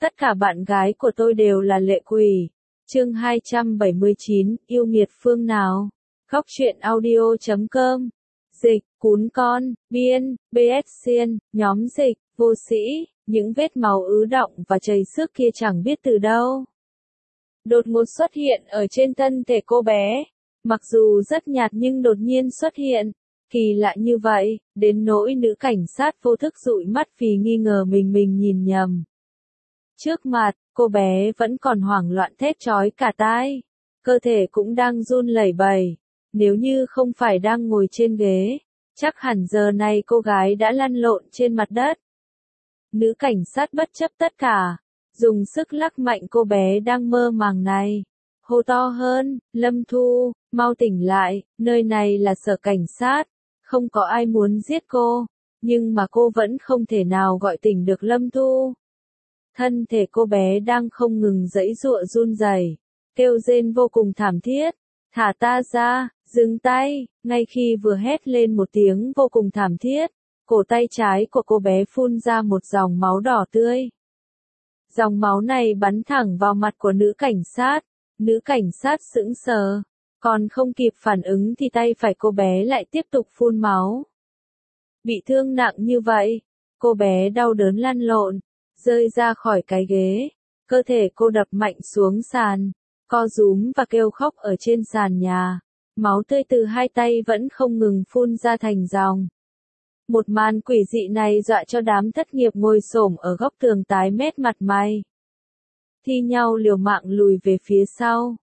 Tất cả bạn gái của tôi đều là lệ quỷ. Chương 279, yêu nghiệt phương nào? Góc truyện audio.com. Dịch, cún con, biên, BS nhóm dịch, vô sĩ, những vết máu ứ đọng và chảy xước kia chẳng biết từ đâu đột ngột xuất hiện ở trên thân thể cô bé. Mặc dù rất nhạt nhưng đột nhiên xuất hiện. Kỳ lạ như vậy, đến nỗi nữ cảnh sát vô thức dụi mắt vì nghi ngờ mình nhìn nhầm. Trước mặt, cô bé vẫn còn hoảng loạn thét chói cả tai. Cơ thể cũng đang run lẩy bẩy. Nếu như không phải đang ngồi trên ghế, chắc hẳn giờ này cô gái đã lăn lộn trên mặt đất. Nữ cảnh sát bất chấp tất cả, dùng sức lắc mạnh cô bé đang mơ màng này. Hô to hơn, Lâm Thu, mau tỉnh lại, nơi này là sở cảnh sát, không có ai muốn giết cô, nhưng mà cô vẫn không thể nào gọi tỉnh được Lâm Thu. Thân thể cô bé đang không ngừng giãy giụa run rẩy, kêu rên vô cùng thảm thiết, thả ta ra, dừng tay, ngay khi vừa hét lên một tiếng vô cùng thảm thiết, cổ tay trái của cô bé phun ra một dòng máu đỏ tươi. Dòng máu này bắn thẳng vào mặt của nữ cảnh sát sững sờ, còn không kịp phản ứng thì tay phải cô bé lại tiếp tục phun máu. Bị thương nặng như vậy, cô bé đau đớn lăn lộn, rơi ra khỏi cái ghế, cơ thể cô đập mạnh xuống sàn, co rúm và kêu khóc ở trên sàn nhà, máu tươi từ hai tay vẫn không ngừng phun ra thành dòng. Một màn quỷ dị này dọa cho đám thất nghiệp ngồi xổm ở góc tường tái mét mặt mày. Thi nhau liều mạng lùi về phía sau.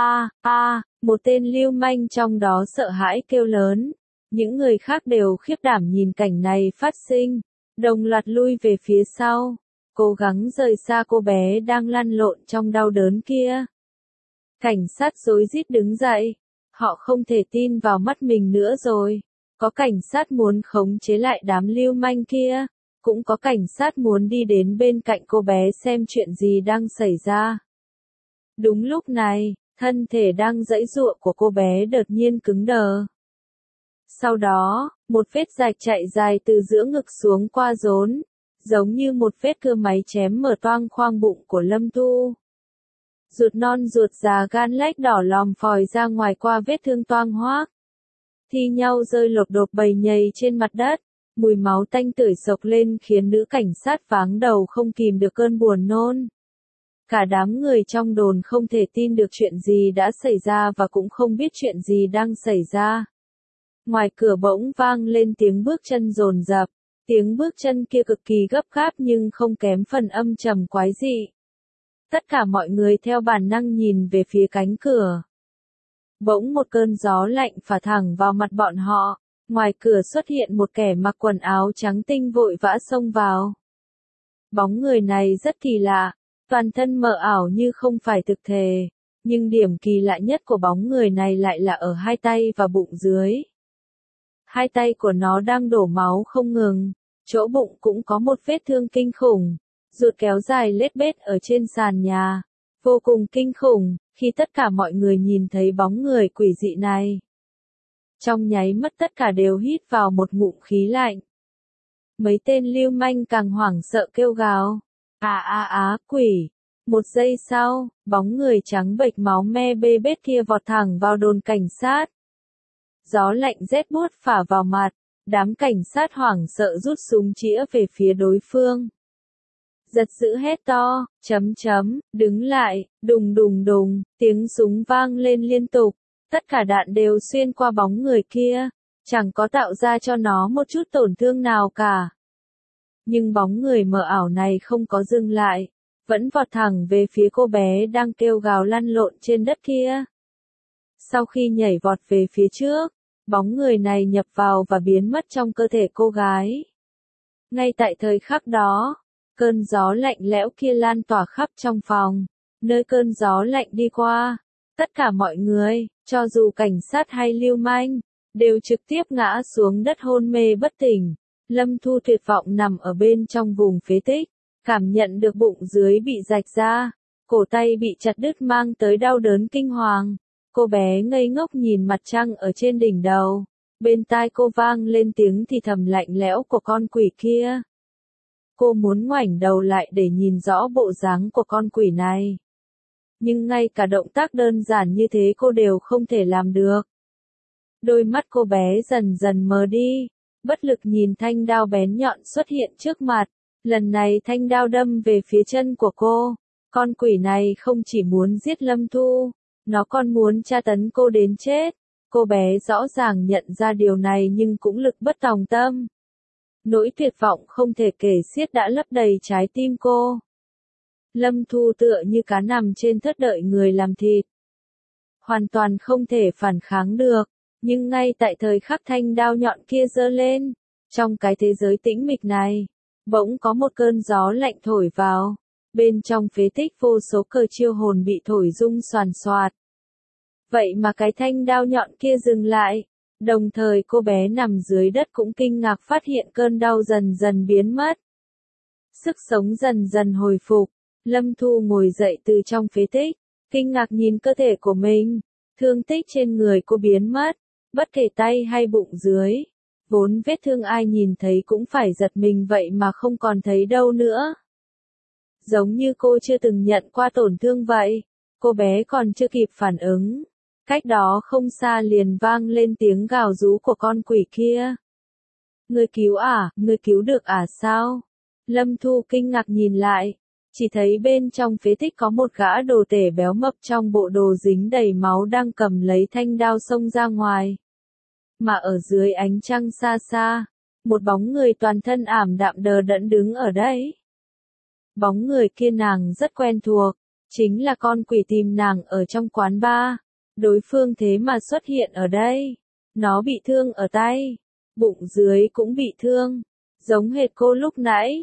Một tên lưu manh trong đó sợ hãi kêu lớn. Những người khác đều khiếp đảm nhìn cảnh này phát sinh, đồng loạt lui về phía sau, cố gắng rời xa cô bé đang lăn lộn trong đau đớn kia. Cảnh sát rối rít đứng dậy, họ không thể tin vào mắt mình nữa rồi. Có cảnh sát muốn khống chế lại đám lưu manh kia, cũng có cảnh sát muốn đi đến bên cạnh cô bé xem chuyện gì đang xảy ra. Đúng lúc này, thân thể đang giãy giụa của cô bé đột nhiên cứng đờ. Sau đó, một vết rạch chạy dài từ giữa ngực xuống qua rốn, giống như một vết cưa máy chém mở toang khoang bụng của Lâm Thu. Ruột non ruột già gan lách đỏ lòm phòi ra ngoài qua vết thương toang hoác. Thi nhau rơi lột đột bầy nhầy trên mặt đất, mùi máu tanh tưởi sộc lên khiến nữ cảnh sát váng đầu không kìm được cơn buồn nôn. Cả đám người trong đồn không thể tin được chuyện gì đã xảy ra và cũng không biết chuyện gì đang xảy ra. Ngoài cửa bỗng vang lên tiếng bước chân dồn dập, tiếng bước chân kia cực kỳ gấp gáp nhưng không kém phần âm trầm quái dị. Tất cả mọi người theo bản năng nhìn về phía cánh cửa. Bỗng một cơn gió lạnh phả thẳng vào mặt bọn họ, ngoài cửa xuất hiện một kẻ mặc quần áo trắng tinh vội vã xông vào. Bóng người này rất kỳ lạ, toàn thân mờ ảo như không phải thực thể, nhưng điểm kỳ lạ nhất của bóng người này lại là ở hai tay và bụng dưới. Hai tay của nó đang đổ máu không ngừng, chỗ bụng cũng có một vết thương kinh khủng, ruột kéo dài lết bết ở trên sàn nhà, vô cùng kinh khủng. Khi tất cả mọi người nhìn thấy bóng người quỷ dị này, trong nháy mắt tất cả đều hít vào một ngụm khí lạnh. Mấy tên lưu manh càng hoảng sợ kêu gào. Quỷ. Một giây sau, bóng người trắng bệch máu me bê bết kia vọt thẳng vào đồn cảnh sát. Gió lạnh rét buốt phả vào mặt, đám cảnh sát hoảng sợ rút súng chĩa về phía đối phương. Giật dữ hét to, đứng lại, đùng, tiếng súng vang lên liên tục, tất cả đạn đều xuyên qua bóng người kia, chẳng có tạo ra cho nó một chút tổn thương nào cả. Nhưng bóng người mờ ảo này không có dừng lại, vẫn vọt thẳng về phía cô bé đang kêu gào lăn lộn trên đất kia. Sau khi nhảy vọt về phía trước, bóng người này nhập vào và biến mất trong cơ thể cô gái. Ngay tại thời khắc đó, cơn gió lạnh lẽo kia lan tỏa khắp trong phòng, nơi cơn gió lạnh đi qua, tất cả mọi người, cho dù cảnh sát hay lưu manh, đều trực tiếp ngã xuống đất hôn mê bất tỉnh. Lâm Thu tuyệt vọng nằm ở bên trong vùng phế tích, cảm nhận được bụng dưới bị rạch ra, cổ tay bị chặt đứt mang tới đau đớn kinh hoàng. Cô bé ngây ngốc nhìn mặt trăng ở trên đỉnh đầu, bên tai cô vang lên tiếng thì thầm lạnh lẽo của con quỷ kia. cô muốn ngoảnh đầu lại để nhìn rõ bộ dáng của con quỷ này. Nhưng ngay cả động tác đơn giản như thế cô đều không thể làm được. Đôi mắt cô bé dần dần mờ đi, bất lực nhìn thanh đao bén nhọn xuất hiện trước mặt. Lần này thanh đao đâm về phía chân của cô. Con quỷ này không chỉ muốn giết Lâm Thu, nó còn muốn tra tấn cô đến chết. Cô bé rõ ràng nhận ra điều này nhưng cũng lực bất tòng tâm. Nỗi tuyệt vọng không thể kể xiết đã lấp đầy trái tim cô. Lâm Thu tựa như cá nằm trên thớt đợi người làm thịt. Hoàn toàn không thể phản kháng được, nhưng ngay tại thời khắc thanh đao nhọn kia giơ lên, trong cái thế giới tĩnh mịch này, bỗng có một cơn gió lạnh thổi vào, bên trong phế tích vô số cờ chiêu hồn bị thổi rung xoàn xoạt. Vậy mà cái thanh đao nhọn kia dừng lại, đồng thời cô bé nằm dưới đất cũng kinh ngạc phát hiện cơn đau dần dần biến mất. Sức sống dần dần hồi phục, Lâm Thu ngồi dậy từ trong phế tích, kinh ngạc nhìn cơ thể của mình, thương tích trên người cô biến mất, bất kể tay hay bụng dưới. Vốn vết thương ai nhìn thấy cũng phải giật mình vậy mà không còn thấy đâu nữa. Giống như cô chưa từng nhận qua tổn thương vậy, cô bé còn chưa kịp phản ứng. Cách đó không xa liền vang lên tiếng gào rú của con quỷ kia. Người cứu à, người cứu được à sao? Lâm Thu kinh ngạc nhìn lại, chỉ thấy bên trong phế tích có một gã đồ tể béo mập trong bộ đồ dính đầy máu đang cầm lấy thanh đao xông ra ngoài. Mà ở dưới ánh trăng xa xa, một bóng người toàn thân ảm đạm đờ đẫn đứng ở đấy. Bóng người kia nàng rất quen thuộc, chính là con quỷ tìm nàng ở trong quán bar. Đối phương thế mà xuất hiện ở đây. Nó bị thương ở tay, bụng dưới cũng bị thương, giống hệt cô lúc nãy.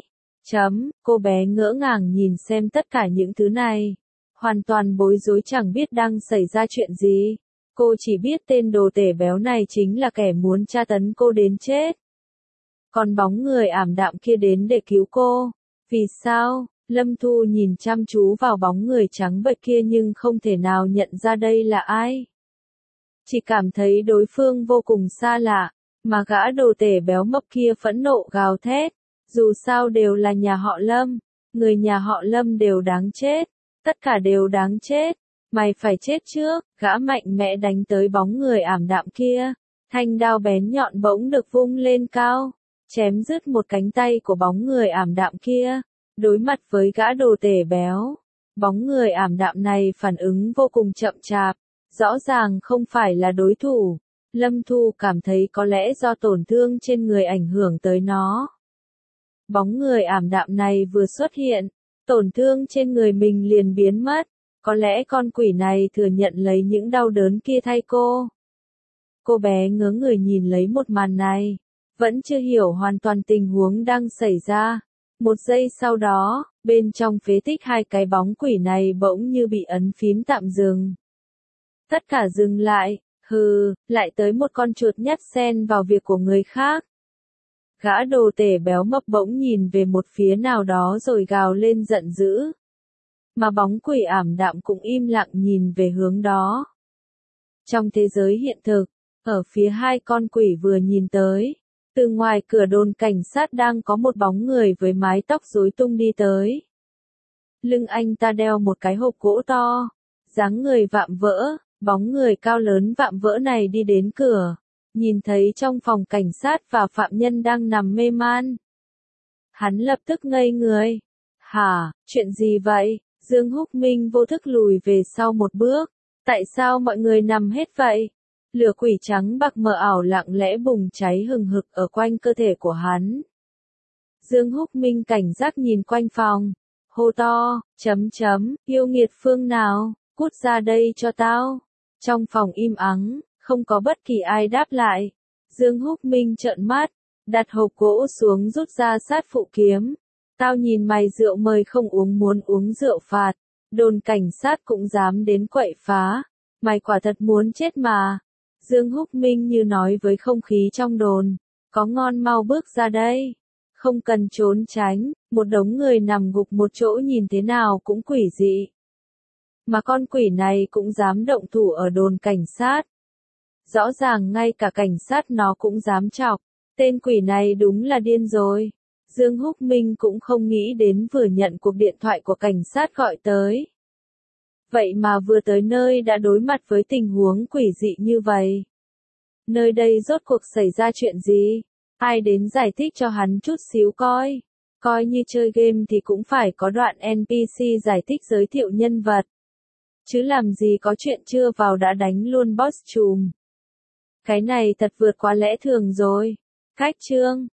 Cô bé ngỡ ngàng nhìn xem tất cả những thứ này, hoàn toàn bối rối chẳng biết đang xảy ra chuyện gì. Cô chỉ biết tên đồ tể béo này chính là kẻ muốn tra tấn cô đến chết. Còn bóng người ảm đạm kia đến để cứu cô. Vì sao? Lâm Thu nhìn chăm chú vào bóng người trắng bệch kia nhưng không thể nào nhận ra đây là ai. Chỉ cảm thấy đối phương vô cùng xa lạ, mà gã đồ tể béo mập kia phẫn nộ gào thét. Dù sao đều là nhà họ Lâm, người nhà họ Lâm đều đáng chết, tất cả đều đáng chết. Mày phải chết trước, gã mạnh mẽ đánh tới bóng người ảm đạm kia. Thanh đao bén nhọn bỗng được vung lên cao, chém đứt một cánh tay của bóng người ảm đạm kia. Đối mặt với gã đồ tể béo, bóng người ảm đạm này phản ứng vô cùng chậm chạp, rõ ràng không phải là đối thủ. Lâm Thu cảm thấy có lẽ do tổn thương trên người ảnh hưởng tới nó. Bóng người ảm đạm này vừa xuất hiện, tổn thương trên người mình liền biến mất. Có lẽ con quỷ này thừa nhận lấy những đau đớn kia thay cô. Cô bé ngớ người nhìn lấy một màn này, vẫn chưa hiểu hoàn toàn tình huống đang xảy ra. Một giây sau đó, bên trong phế tích hai cái bóng quỷ này bỗng như bị ấn phím tạm dừng. Tất cả dừng lại, lại tới một con chuột nhắt xen vào việc của người khác. Gã đồ tể béo mập bỗng nhìn về một phía nào đó rồi gào lên giận dữ. Mà bóng quỷ ảm đạm cũng im lặng nhìn về hướng đó. Trong thế giới hiện thực, ở phía hai con quỷ vừa nhìn tới, từ ngoài cửa đồn cảnh sát đang có một bóng người với mái tóc rối tung đi tới. Lưng anh ta đeo một cái hộp gỗ to, dáng người vạm vỡ, bóng người cao lớn vạm vỡ này đi đến cửa, nhìn thấy trong phòng cảnh sát và phạm nhân đang nằm mê man. Hắn lập tức ngây người. Hả, chuyện gì vậy? Dương Húc Minh vô thức lùi về sau một bước. Tại sao mọi người nằm hết vậy? Lửa quỷ trắng bạc mờ ảo lặng lẽ bùng cháy hừng hực ở quanh cơ thể của hắn. Dương Húc Minh cảnh giác nhìn quanh phòng, hô to, yêu nghiệt phương nào, cút ra đây cho tao. Trong phòng im ắng, không có bất kỳ ai đáp lại. Dương Húc Minh trợn mắt, đặt hộp gỗ xuống rút ra sát phụ kiếm. Tao nhìn mày rượu mời không uống muốn uống rượu phạt, đồn cảnh sát cũng dám đến quậy phá, mày quả thật muốn chết mà. Dương Húc Minh như nói với không khí trong đồn, có ngon mau bước ra đây, không cần trốn tránh, một đống người nằm gục một chỗ nhìn thế nào cũng quỷ dị. Mà con quỷ này cũng dám động thủ ở đồn cảnh sát. Rõ ràng ngay cả cảnh sát nó cũng dám chọc, tên quỷ này đúng là điên rồi. Dương Húc Minh cũng không nghĩ đến vừa nhận cuộc điện thoại của cảnh sát gọi tới. Vậy mà vừa tới nơi đã đối mặt với tình huống quỷ dị như vậy. Nơi đây rốt cuộc xảy ra chuyện gì? Ai đến giải thích cho hắn chút xíu coi. Coi như chơi game thì cũng phải có đoạn NPC giải thích giới thiệu nhân vật. Chứ làm gì có chuyện chưa vào đã đánh luôn boss trùm. Cái này thật vượt quá lẽ thường rồi. Khách trương,